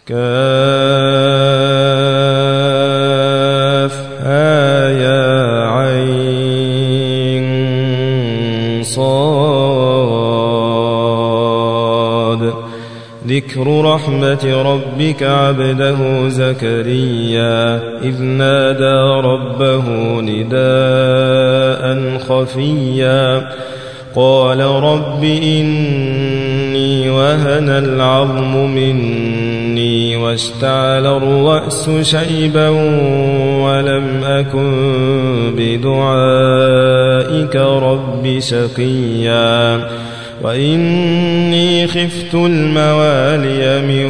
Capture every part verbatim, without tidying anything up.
كافها يا عين صاد. ذكر رحمة ربك عبده زكريا إذ نادى ربه نداء خفيا قال رب إني وهن العظم مني واشتعل الرأس شيبا ولم أكن بدعائك رب شقيا وإني خفت الموالي من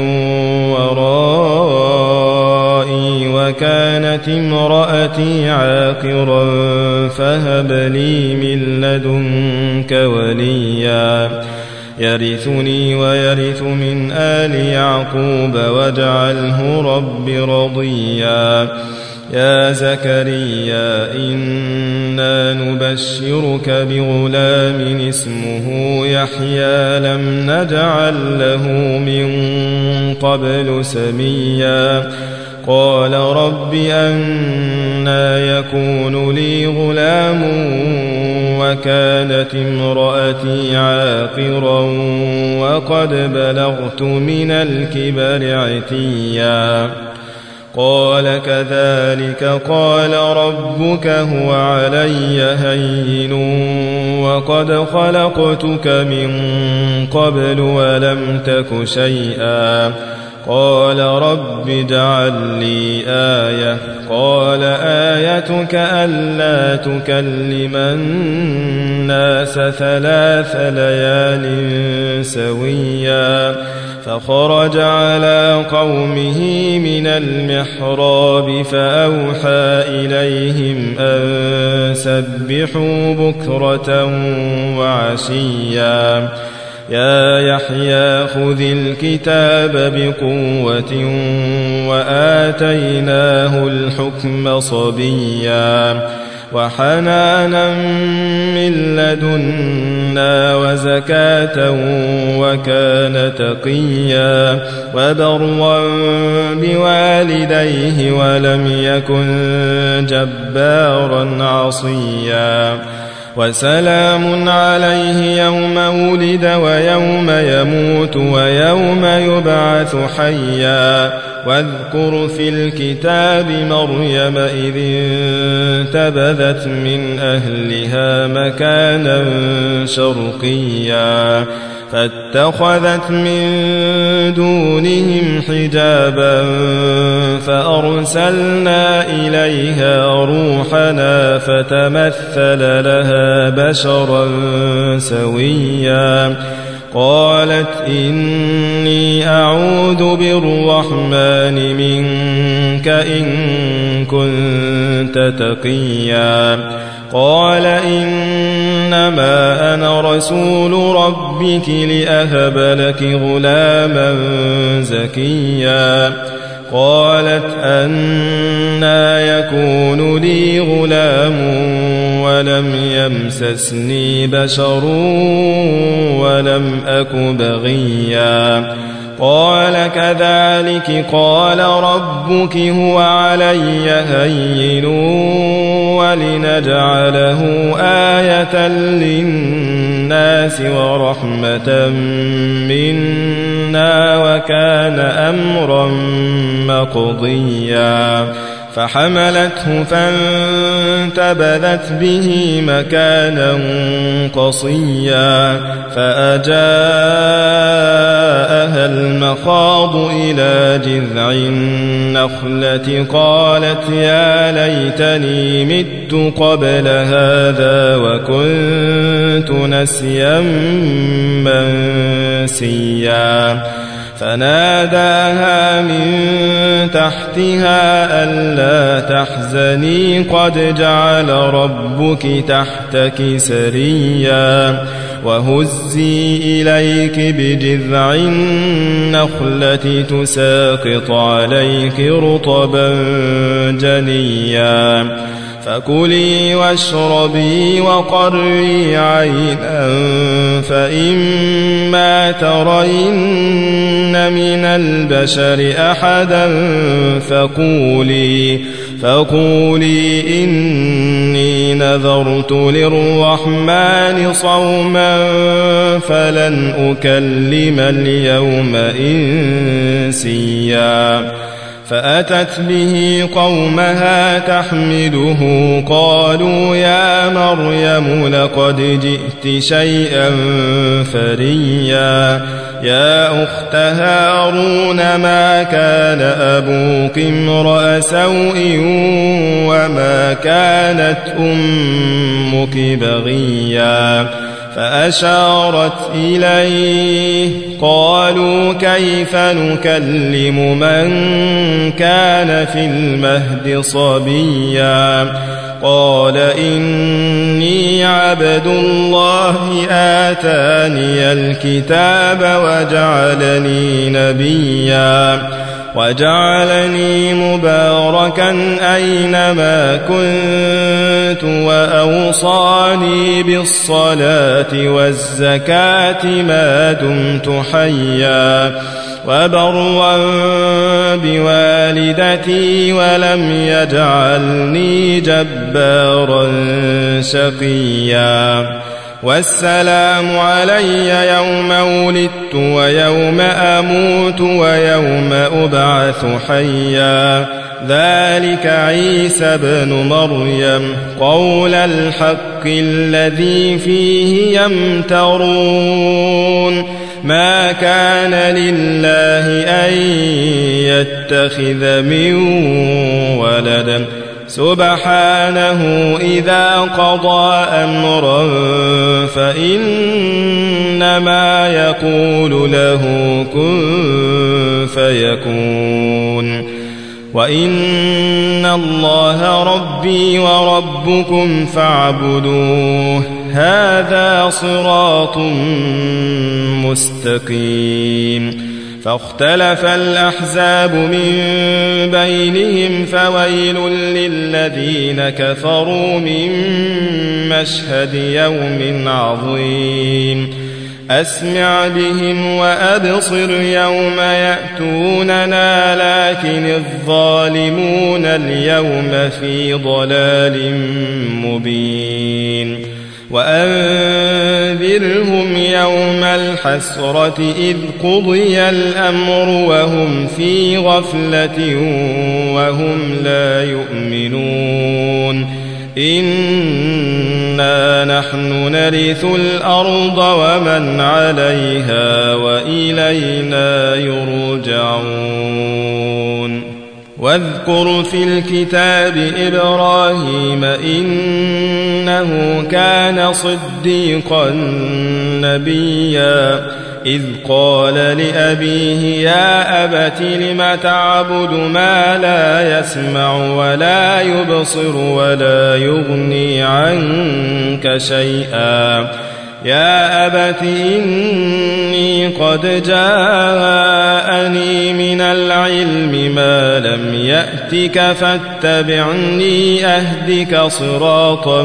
ورائي وكانت امرأتي عاقرا فهب لي من لدنك وليا يرثني ويرث من آل يعقوب واجعله رب رضيا. يا زكريا إنا نبشرك بغلام اسمه يحيى لم نجعل له من قبل سميا قال رب أنى يكون لي غلام وكانت امرأتي عاقرا وقد بلغت من الكبر عتيا قال كذلك قال ربك هو علي هين وقد خلقتك من قبل ولم تك شيئا قال رب اجعل لي آية قال آيتك ألا تكلم الناس ثلاث ليال سويا فخرج على قومه من المحراب فأوحى إليهم أن سبحوا بكرة وعشيا يا يحيى خذ الكتاب بقوة وآتيناه الحكم صبيا وحنانا من لدنا وزكاة وكان تقيا وبرا بوالديه ولم يكن جبارا عصيا وسلام عليه يوم ولد ويوم يموت ويوم يبعث حيا واذكر في الكتاب مريم إذ انتبذت من أهلها مكانا شرقيا فاتخذت من دونهم حجابا فأرسلنا إليها روحنا فتمثل لها بشرا سويا قالت إني أعوذ بالرحمن منك إن كنت تقيا قال إنما أنا رسول ربك لأهب لك غلاما زكيا قالت أنى يكون لي غلام ولم يمسسني بشر ولم أك بغيا قال كذلك قال ربك هو علي هين ولنجعله آية للناس ورحمة منا وكان أمرا مقضيا فحملته فانتبذت به مكانا قصيا فأجاءها المخاض إلى جذع النخلة قالت يا ليتني مت قبل هذا وكنت نسيا منسيا فناداها من تحتها ألا تحزني قد جعل ربك تحتك سريا وهزي إليك بجذع النخلة تساقط عليك رطبا جنيا فكلي واشربي وقري عينا فإما ترين من البشر أحدا فقولي فقولي إني نذرت للرحمن صوما فلن أكلم اليوم إنسيا فأتت به قومها تحمله قالوا يا مريم لقد جئت شيئا فريا يا أخت هارون ما كان أبوك امرأ سوء وما كانت أمك بغيا فأشارت إليه قالوا كيف نكلم من كان في المهد صبيا قال إني عبد الله آتاني الكتاب وجعلني نبيا وجعلني مباركا أينما كنت وأوصاني بالصلاة والزكاة ما دمت حيا وبرا بوالدتي ولم يجعلني جبارا شقيا والسلام علي يوم ولدت ويوم أموت ويوم أبعث حيا ذلك عيسى بن مريم قول الحق الذي فيه يمترون ما كان لله أن يتخذ من ولد سبحانه إذا قضى أمرا فإنما يقول له كن فيكون وإن الله ربي وربكم فاعبدوه هذا صراط مستقيم فاختلف الأحزاب من بينهم فويل للذين كفروا من مشهد يوم عظيم أسمع بهم وأبصر يوم يأتوننا لكن الظالمون اليوم في ضلال مبين وأنذرهم يوم الحسرة إذ قضي الأمر وهم في غفلة وهم لا يؤمنون إنا نحن نرث الأرض ومن عليها وإلينا يرجعون واذكر في الكتاب إبراهيم إنه كان صديقا نبيا إذ قال لأبيه يا أبت لم تعبد ما لا يسمع ولا يبصر ولا يغني عنك شيئا يا أبت إني قد جاءني من العلم ما لم يأتك فاتبعني أهدك صراطا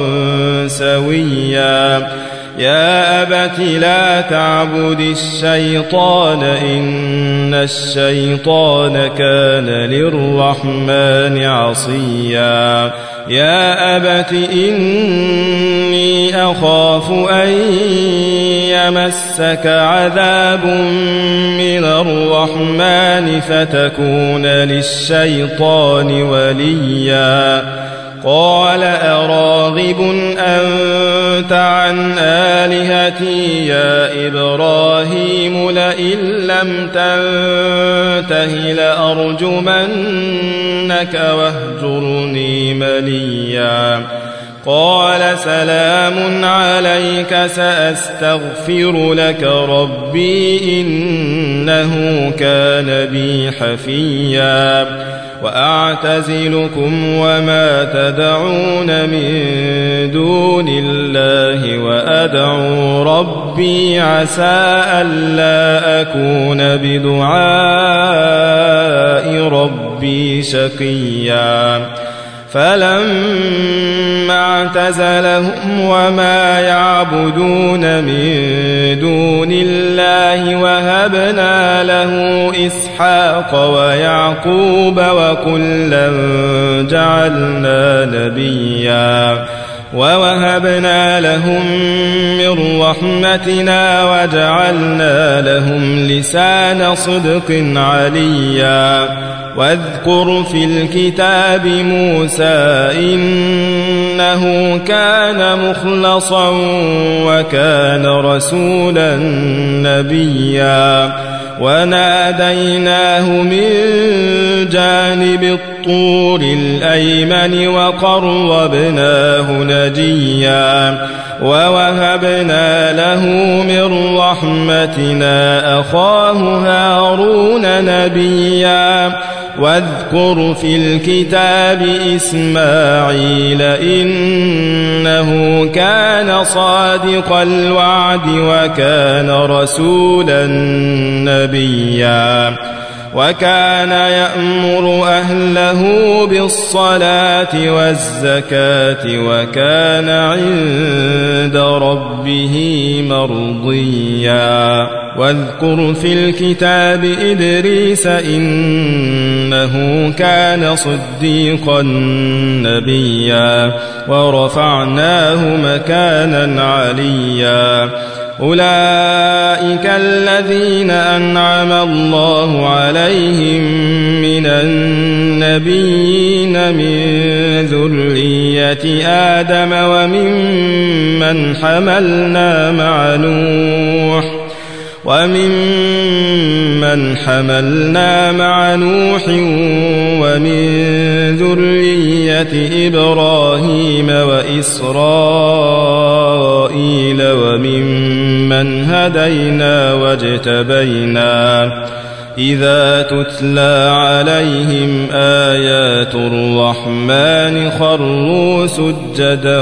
سويا يا أبت لا تعبد الشيطان إن الشيطان كان للرحمن عصيا يا أبت إني أخاف أن يمسك عذاب من الرحمن فتكون للشيطان وليا قال أراغب أنت عن آلهتي يا إبراهيم لئن لم تنته لأرجمنك واهجرني مليا قال سلام عليك سأستغفر لك ربي إنه كان بي حفيا وأعتزلكم وما تدعون من دون الله وأدعو ربي عسى ألا أكون بدعاء ربي شقيا فلما اعتزلهم وما يعبدون من دون الله وهبنا له إسحاق ويعقوب وكلا جعلنا نبيا ووهبنا لهم من رحمتنا وجعلنا لهم لسان صدق عليا واذكر في الكتاب موسى إنه كان مخلصا وكان رسولا نبيا وناديناه من جانب الطور الأيمن وقربناه نجيا ووهبنا له من رحمتنا أخاه هارون نبيا واذكر في الكتاب إسماعيل إنه كان صادق الوعد وكان رسولا نبيا وكان يأمر أهله بالصلاة والزكاة وكان عند ربه مرضيا واذكر في الكتاب إدريس إنه كان صديقا نبيا ورفعناه مكانا عليا أولئك الذين أنعم الله عليهم من النبيين من ذرية آدم وممن حملنا مع نوح وممن حملنا مع نوح ومن ذرية إبراهيم وإسرائيل وممن هدينا واجتبينا إذا تتلى عليهم آيات الرحمن خروا سجدا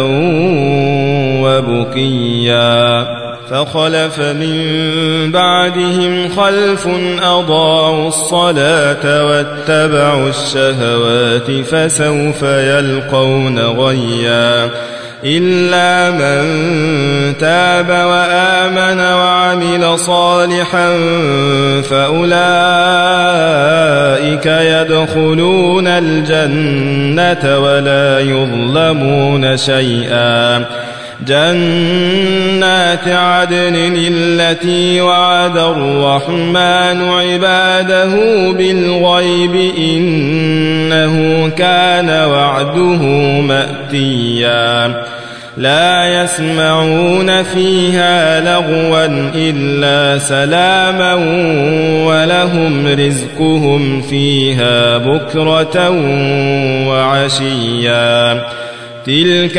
وبكيا فخلف من بعدهم خلف أضاعوا الصلاة واتبعوا الشهوات فسوف يلقون غيا إلا من تاب وآمن وعمل صالحا فأولئك يدخلون الجنة ولا يظلمون شيئا جنات عدن التي وعد الرحمن عباده بالغيب إنه كان وعده مأتيا لا يسمعون فيها لغوا إلا سلاما ولهم رزقهم فيها بكرة وعشيا تلك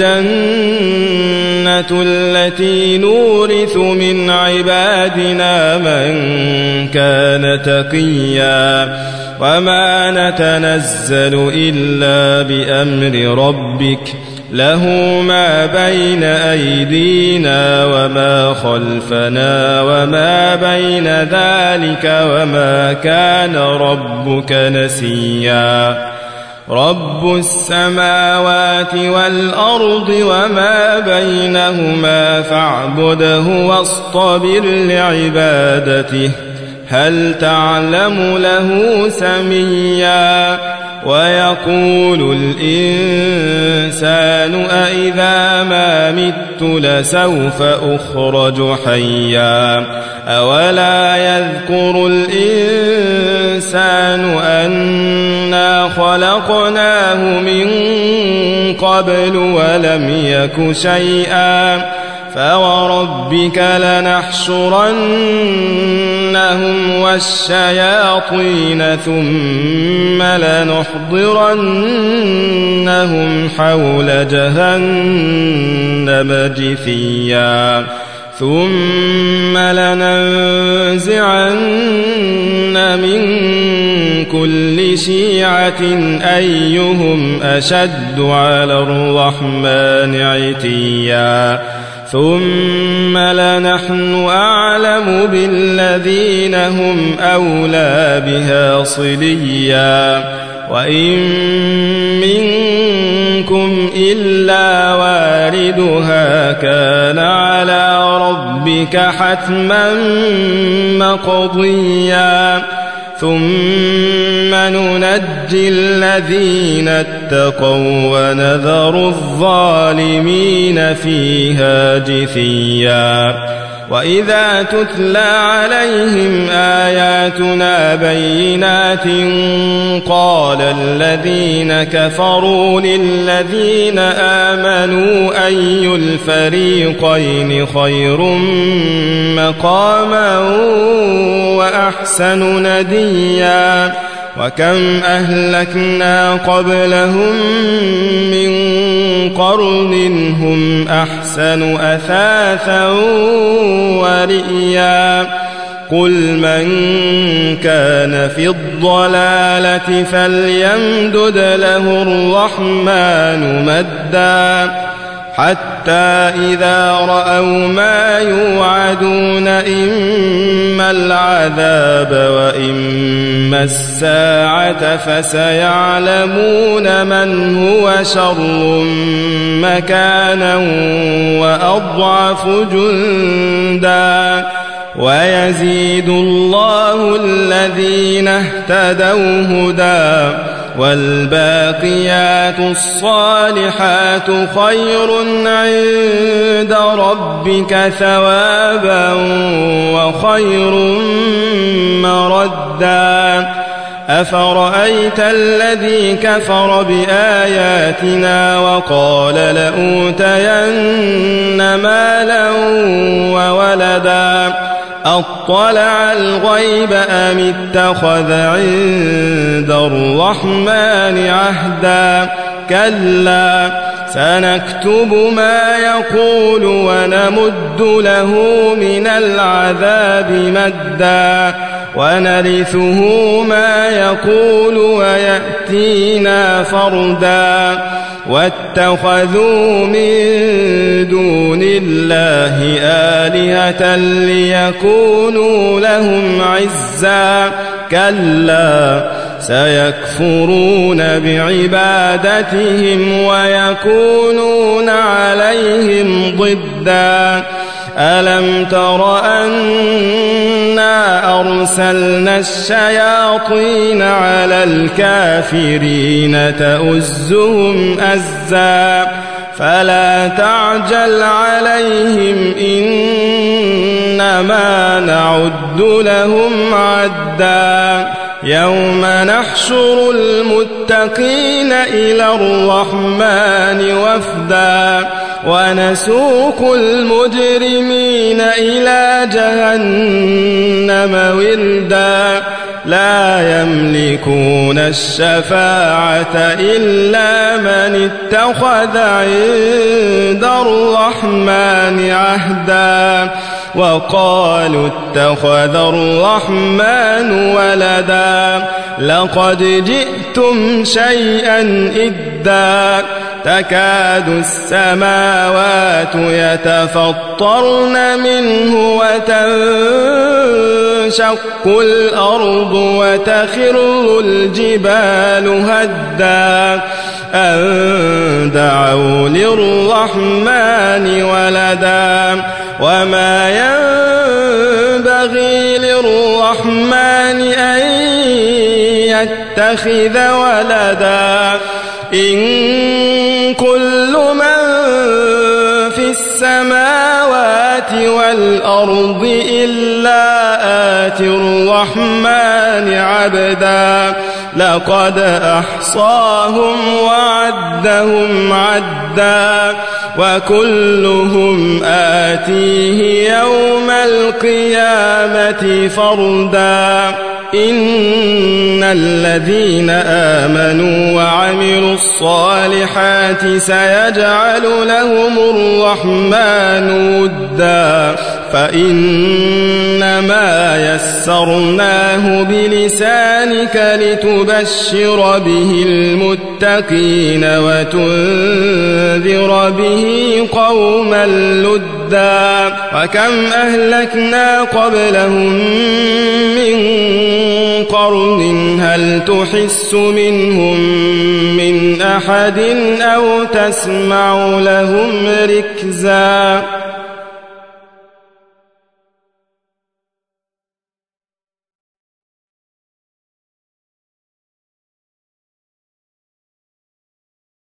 الجنة التي نورث من عبادنا من كان تقيا وما نتنزل إلا بأمر ربك له ما بين أيدينا وما خلفنا وما بين ذلك وما كان ربك نسيا رب السماوات والأرض وما بينهما فاعبده واصطبر لعبادته هل تعلم له سميا ويقول الإنسان أإذا ما مت لسوف أخرج حيا أولا يذكر الإنسان أنا خلقناه من قبل ولم يك شيئا فوربك لنحشرنهم والشياطين ثم لنحضرنهم حول جهنم جثيا ثم لننزعن من كل شيعة أيهم أشد على الرحمن عتيا ثم لنحن أعلم بالذين هم أولى بها صليا وإن من إلا واردها كان على ربك حتما مقضيا ثم ننجي الذين اتقوا ونذر الظالمين فيها جثيا وإذا تتلى عليهم آياتنا بينات قال الذين كفروا للذين آمنوا أي الفريقين خير مقاما وأحسن نديا وكم أهلكنا قبلهم من قرن هم أحسن أثاثا ورئيا قل من كان في الضلالة فليمدد له الرحمن مدا حتى إذا رأوا ما يوعدون إما العذاب وإما الساعة فسيعلمون من هو شر مكانا وأضعف جندا ويزيد الله الذين اهتدوا هدى والباقيات الصالحات خير عند ربك ثوابا وخير مردا أفرأيت الذي كفر بآياتنا وقال لأوتين مالا وولدا أطلع الغيب أم اتخذ عند الرحمن عهدا كلا سنكتب ما يقول ونمد له من العذاب مدا ونرثه ما يقول ويأتينا فردا واتخذوا من دون الله آلهة ليكونوا لهم عزا كلا سيكفرون بعبادتهم ويكونون عليهم ضدا ألم تر أنا أرسلنا الشياطين على الكافرين تؤزهم أزا فلا تعجل عليهم إنما نعد لهم عدا يوم نحشر المتقين إلى الرحمن وفدا ونسوق المجرمين إلى جهنم وردا لا يملكون الشفاعة إلا من اتخذ عند الرحمن عهدا وقالوا اتخذ الرحمن ولدا لقد جئتم شيئا إدا تكاد السماوات يتفطرن منه وتنشق الأرض وتخر الجبال هدا أن دعوا للرحمن ولدا وما ينبغي للرحمن أن يتخذ ولدا إن كل من في السماوات والأرض إلا آتي الرحمن عبدا لقد أحصاهم وعدهم عدا وكلهم آتيه يوم القيامة فردا إن الذين آمنوا وعملوا الصالحات سيجعل لهم الرحمن ودا فإنما يسرناه بلسانك لتبشر به المتقين وتنذر به قوما لدا وكم أهلكنا قبلهم من قرن هل تحس منهم من أحد أو تسمع لهم ركزا